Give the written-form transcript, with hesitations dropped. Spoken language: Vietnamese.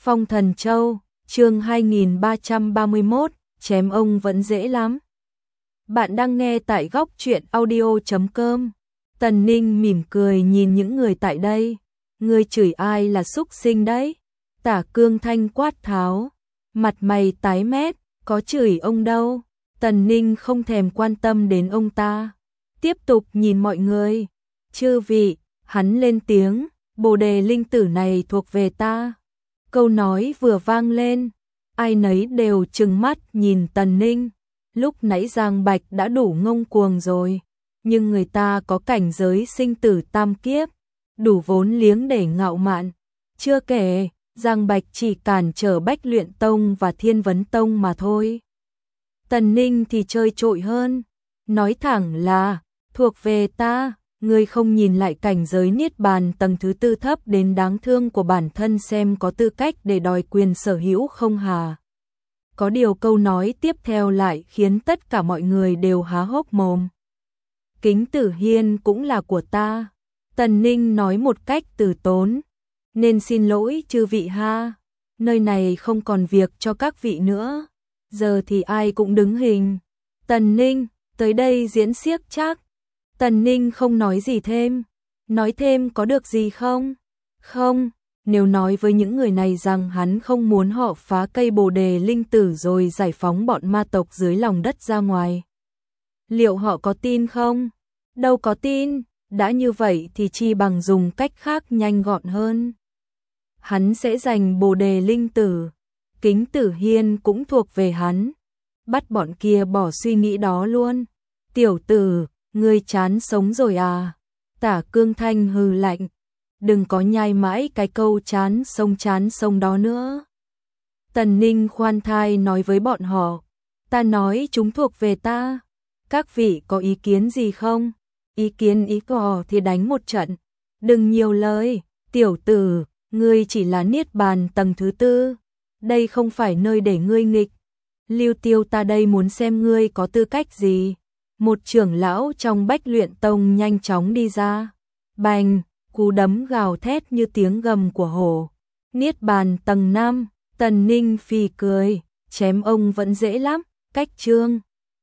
Phong Thần Châu, chương 2331, chém ông vẫn dễ lắm. Bạn đang nghe tại góc truyện audio.com. Tần Ninh mỉm cười nhìn những người tại đây. Ngươi chửi ai là súc sinh đấy? Tả Cương Thanh quát tháo. Mặt mày tái mét, có chửi ông đâu. Tần Ninh không thèm quan tâm đến ông ta. Tiếp tục nhìn mọi người. Chư vị, hắn lên tiếng, bồ đề linh tử này thuộc về ta. Câu nói vừa vang lên, ai nấy đều trừng mắt nhìn Tần Ninh. Lúc nãy Giang Bạch đã đủ ngông cuồng rồi, nhưng người ta có cảnh giới sinh tử tam kiếp, đủ vốn liếng để ngạo mạn. Chưa kể, Giang Bạch chỉ cản trở Bách Luyện Tông và Thiên Vấn Tông mà thôi. Tần Ninh thì chơi trội hơn, nói thẳng là, thuộc về ta. Ngươi không nhìn lại cảnh giới niết bàn tầng thứ tư thấp đến đáng thương của bản thân xem có tư cách để đòi quyền sở hữu không hà? Có điều câu nói tiếp theo lại khiến tất cả mọi người đều há hốc mồm. Kính Tử Hiên cũng là của ta. Tần Ninh nói một cách từ tốn. Nên xin lỗi chư vị ha. Nơi này không còn việc cho các vị nữa. Giờ thì ai cũng đứng hình. Tần Ninh, tới đây diễn xiếc chắc. Tần Ninh không nói gì thêm. Nói thêm có được gì không? Không, nếu nói với những người này rằng hắn không muốn họ phá cây bồ đề linh tử rồi giải phóng bọn ma tộc dưới lòng đất ra ngoài, liệu họ có tin không? Đâu có tin, đã như vậy thì chi bằng dùng cách khác nhanh gọn hơn. Hắn sẽ giành bồ đề linh tử, Kính Tử Hiên cũng thuộc về hắn. Bắt bọn kia bỏ suy nghĩ đó luôn. Tiểu tử, ngươi chán sống rồi à? Tả Cương Thanh hừ lạnh. Đừng có nhai mãi cái câu chán sông đó nữa. Tần Ninh khoan thai nói với bọn họ. Ta nói chúng thuộc về ta. Các vị có ý kiến gì không? Ý kiến ý cò thì đánh một trận. Đừng nhiều lời. Tiểu tử, ngươi chỉ là niết bàn tầng thứ tư. Đây không phải nơi để ngươi nghịch. Lưu Tiêu ta đây muốn xem ngươi có tư cách gì. Một trưởng lão trong Bách Luyện Tông nhanh chóng đi ra. Bành, cú đấm gào thét như tiếng gầm của hổ. Niết bàn tầng 5, Tần Ninh phì cười, chém ông vẫn dễ lắm. Cách chương